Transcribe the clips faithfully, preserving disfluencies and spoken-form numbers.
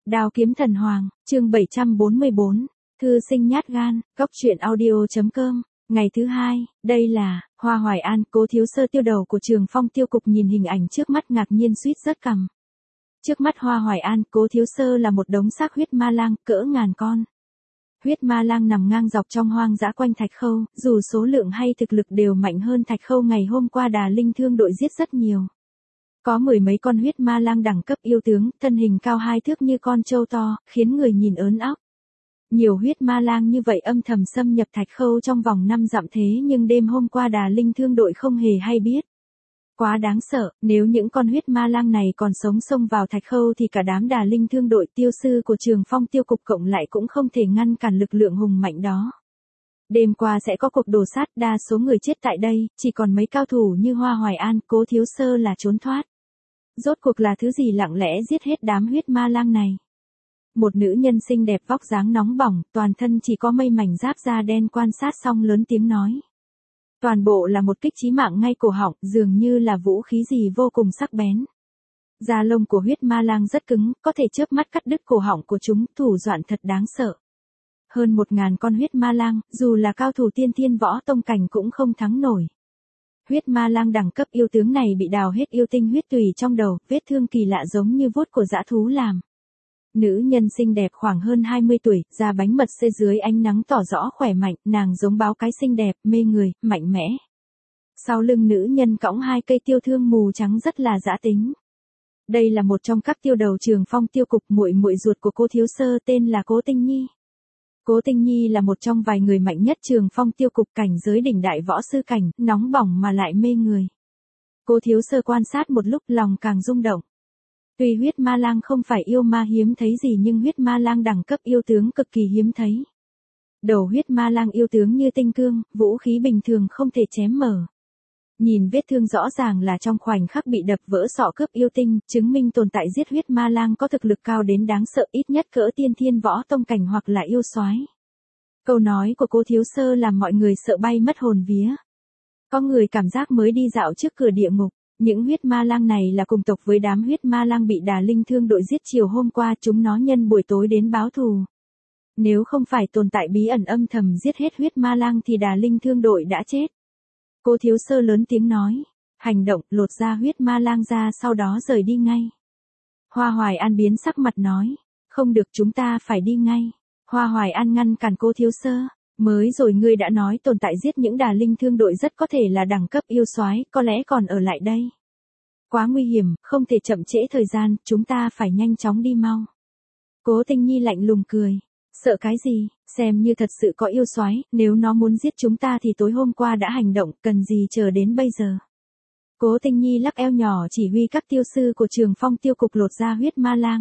Đao kiếm thần hoàng, chương bảy trăm bốn mươi bốn, thư sinh nhát gan, góc truyện audio.com, ngày thứ hai, đây là, Hoa Hoài An, Cố Thiếu Sơ tiêu đầu của Trường Phong tiêu cục nhìn hình ảnh trước mắt ngạc nhiên suýt rớt cằm. Trước mắt Hoa Hoài An, Cố Thiếu Sơ là một đống xác huyết ma lang, cỡ ngàn con. Huyết ma lang nằm ngang dọc trong hoang dã quanh Thạch Khâu, dù số lượng hay thực lực đều mạnh hơn Thạch Khâu ngày hôm qua Đà Linh Thương đội giết rất nhiều. Có mười mấy con huyết ma lang đẳng cấp yêu tướng, thân hình cao hai thước như con trâu to, khiến người nhìn ớn óc. Nhiều huyết ma lang như vậy âm thầm xâm nhập Thạch Khâu trong vòng năm dặm thế nhưng đêm hôm qua Đà Linh Thương đội không hề hay biết. Quá đáng sợ, nếu những con huyết ma lang này còn sống xông vào Thạch Khâu thì cả đám Đà Linh Thương đội tiêu sư của Trường Phong tiêu cục cộng lại cũng không thể ngăn cản lực lượng hùng mạnh đó. Đêm qua sẽ có cuộc đổ sát, đa số người chết tại đây, chỉ còn mấy cao thủ như Hoa Hoài An, Cố Thiếu Sơ là trốn thoát. Rốt cuộc là thứ gì lặng lẽ giết hết đám huyết ma lang này? Một nữ nhân xinh đẹp vóc dáng nóng bỏng, toàn thân chỉ có mây mảnh giáp da đen quan sát xong lớn tiếng nói. Toàn bộ là một kích chí mạng ngay cổ họng, dường như là vũ khí gì vô cùng sắc bén. Da lông của huyết ma lang rất cứng, có thể chớp mắt cắt đứt cổ họng của chúng, thủ đoạn thật đáng sợ. Hơn một ngàn con huyết ma lang, dù là cao thủ tiên thiên võ tông cảnh cũng không thắng nổi. Huyết ma lang đẳng cấp yêu tướng này bị đào hết yêu tinh huyết tùy trong đầu, vết thương kỳ lạ giống như vuốt của dã thú làm. Nữ nhân xinh đẹp khoảng hơn hai mươi tuổi, da bánh mật xê dưới ánh nắng tỏ rõ khỏe mạnh, nàng giống báo cái xinh đẹp, mê người, mạnh mẽ. Sau lưng nữ nhân cõng hai cây tiêu thương mù trắng rất là dã tính. Đây là một trong các tiêu đầu Trường Phong tiêu cục, muội muội ruột của Cố Thiếu Sơ tên là Cố Tinh Nhi. Cố Tinh Nhi là một trong vài người mạnh nhất Trường Phong tiêu cục, cảnh giới đỉnh đại võ sư cảnh, nóng bỏng mà lại mê người. Cố Thiếu Sơ quan sát một lúc lòng càng rung động. Tuy huyết ma lang không phải yêu ma hiếm thấy gì nhưng huyết ma lang đẳng cấp yêu tướng cực kỳ hiếm thấy. Đầu huyết ma lang yêu tướng như tinh cương, vũ khí bình thường không thể chém mở. Nhìn vết thương rõ ràng là trong khoảnh khắc bị đập vỡ sọ cướp yêu tinh, chứng minh tồn tại giết huyết ma lang có thực lực cao đến đáng sợ, ít nhất cỡ tiên thiên võ tông cảnh hoặc là yêu soái. Câu nói của Cố Thiếu Sơ làm mọi người sợ bay mất hồn vía. Có người cảm giác mới đi dạo trước cửa địa ngục. Những huyết ma lang này là cùng tộc với đám huyết ma lang bị Đà Linh Thương đội giết chiều hôm qua, chúng nó nhân buổi tối đến báo thù. Nếu không phải tồn tại bí ẩn âm thầm giết hết huyết ma lang thì Đà Linh Thương đội đã chết. Cố Thiếu Sơ lớn tiếng nói, hành động, lột ra huyết ma lang ra sau đó rời đi ngay. Hoa Hoài An biến sắc mặt nói, không được, chúng ta phải đi ngay. Hoa Hoài An ngăn cản Cố Thiếu Sơ. Mới rồi ngươi đã nói tồn tại giết những Đà Linh Thương đội rất có thể là đẳng cấp yêu soái, có lẽ còn ở lại đây. Quá nguy hiểm, không thể chậm trễ thời gian, chúng ta phải nhanh chóng đi mau. Cố Tinh Nhi lạnh lùng cười, sợ cái gì, xem như thật sự có yêu soái, nếu nó muốn giết chúng ta thì tối hôm qua đã hành động, cần gì chờ đến bây giờ. Cố Tinh Nhi lắc eo nhỏ chỉ huy các tiêu sư của Trường Phong tiêu cục lột ra huyết ma lang.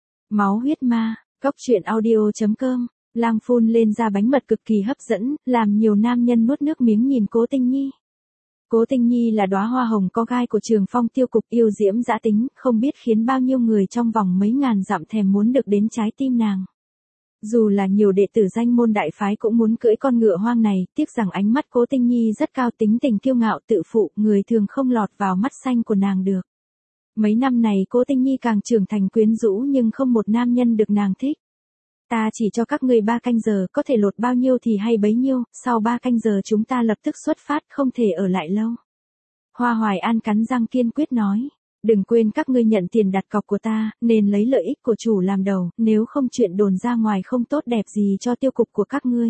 Máu huyết ma, góc truyện audio.com. Lang phun lên ra bánh mật cực kỳ hấp dẫn, làm nhiều nam nhân nuốt nước miếng nhìn Cố Tinh Nhi. Cố Tinh Nhi là đóa hoa hồng có gai của Trường Phong tiêu cục, yêu diễm dã tính, không biết khiến bao nhiêu người trong vòng mấy ngàn dặm thèm muốn được đến trái tim nàng. Dù là nhiều đệ tử danh môn đại phái cũng muốn cưỡi con ngựa hoang này, tiếc rằng ánh mắt Cố Tinh Nhi rất cao, tính tình kiêu ngạo tự phụ, người thường không lọt vào mắt xanh của nàng được. Mấy năm này Cố Tinh Nhi càng trưởng thành quyến rũ nhưng không một nam nhân được nàng thích. Ta chỉ cho các ngươi ba canh giờ, có thể lột bao nhiêu thì hay bấy nhiêu, sau ba canh giờ chúng ta lập tức xuất phát, không thể ở lại lâu. Hoa Hoài An cắn răng kiên quyết nói, đừng quên các ngươi nhận tiền đặt cọc của ta, nên lấy lợi ích của chủ làm đầu, nếu không chuyện đồn ra ngoài không tốt đẹp gì cho tiêu cục của các ngươi.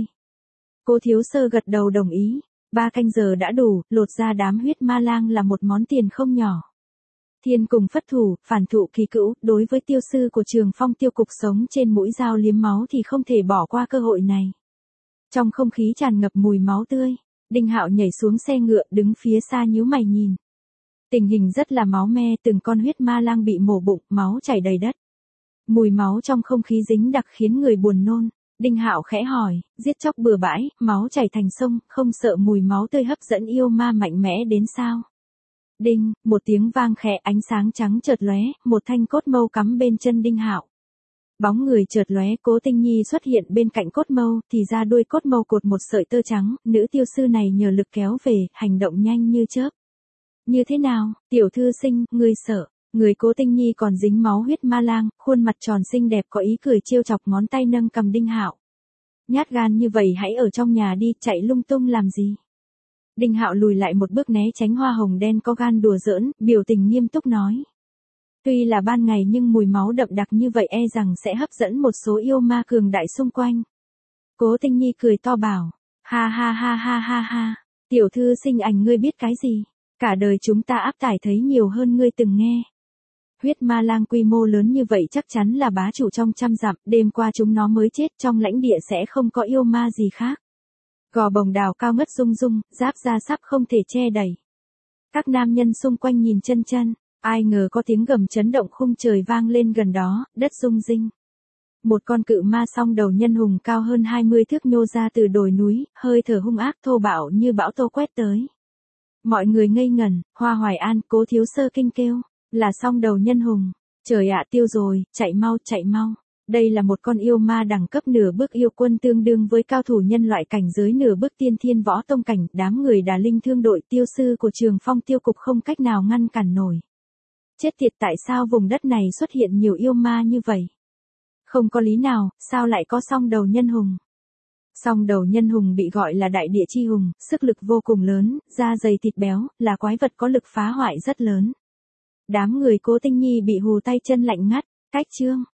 Cố Thiếu Sơ gật đầu đồng ý, ba canh giờ đã đủ, lột ra đám huyết ma lang là một món tiền không nhỏ. Thiên cùng phất thủ, phản thụ kỳ cữu, đối với tiêu sư của Trường Phong tiêu cục sống trên mũi dao liếm máu thì không thể bỏ qua cơ hội này. Trong không khí tràn ngập mùi máu tươi, Đinh Hạo nhảy xuống xe ngựa đứng phía xa nhíu mày nhìn. Tình hình rất là máu me, từng con huyết ma lang bị mổ bụng, máu chảy đầy đất. Mùi máu trong không khí dính đặc khiến người buồn nôn. Đinh Hạo khẽ hỏi, giết chóc bừa bãi, máu chảy thành sông, không sợ mùi máu tươi hấp dẫn yêu ma mạnh mẽ đến sao? Đinh, một tiếng vang khẽ, ánh sáng trắng chợt lóe, một thanh cốt mâu cắm bên chân Đinh Hạo. Bóng người chợt lóe, Cố Tinh Nhi xuất hiện bên cạnh cốt mâu, thì ra đuôi cốt mâu cột một sợi tơ trắng, nữ tiêu sư này nhờ lực kéo về, hành động nhanh như chớp. Như thế nào, tiểu thư sinh, ngươi sợ? Người Cố Tinh Nhi còn dính máu huyết ma lang, khuôn mặt tròn xinh đẹp có ý cười trêu chọc, ngón tay nâng cầm Đinh Hạo. Nhát gan như vậy hãy ở trong nhà đi, chạy lung tung làm gì? Đinh Hạo lùi lại một bước né tránh hoa hồng đen có gan đùa giỡn, biểu tình nghiêm túc nói. Tuy là ban ngày nhưng mùi máu đậm đặc như vậy e rằng sẽ hấp dẫn một số yêu ma cường đại xung quanh. Cố Tinh Nhi cười to bảo, ha ha ha ha ha ha, tiểu thư sinh ảnh ngươi biết cái gì? Cả đời chúng ta áp tải thấy nhiều hơn ngươi từng nghe. Huyết ma lang quy mô lớn như vậy chắc chắn là bá chủ trong trăm dặm, đêm qua chúng nó mới chết, trong lãnh địa sẽ không có yêu ma gì khác. Gò bồng đào cao ngất rung rung, giáp da sắp không thể che đẩy. Các nam nhân xung quanh nhìn chân chân, ai ngờ có tiếng gầm chấn động khung trời vang lên gần đó, đất rung rinh. Một con cự ma song đầu nhân hùng cao hơn hai mươi thước nhô ra từ đồi núi, hơi thở hung ác thô bạo như bão tố quét tới. Mọi người ngây ngẩn, Hoa Hoài An, Cố thiếu sơ kinh kêu, là song đầu nhân hùng. Trời ạ, tiêu rồi, chạy mau chạy mau. Đây là một con yêu ma đẳng cấp nửa bước yêu quân, tương đương với cao thủ nhân loại cảnh giới nửa bước tiên thiên võ tông cảnh. Đám người Đà Linh Thương đội tiêu sư của Trường Phong tiêu cục không cách nào ngăn cản nổi. Chết tiệt, tại sao vùng đất này xuất hiện nhiều yêu ma như vậy? Không có lý nào, sao lại có song đầu nhân hùng? Song đầu nhân hùng bị gọi là đại địa chi hùng, sức lực vô cùng lớn, da dày thịt béo, là quái vật có lực phá hoại rất lớn. Đám người Cố Tinh Nhi bị hù tay chân lạnh ngắt, cách chương.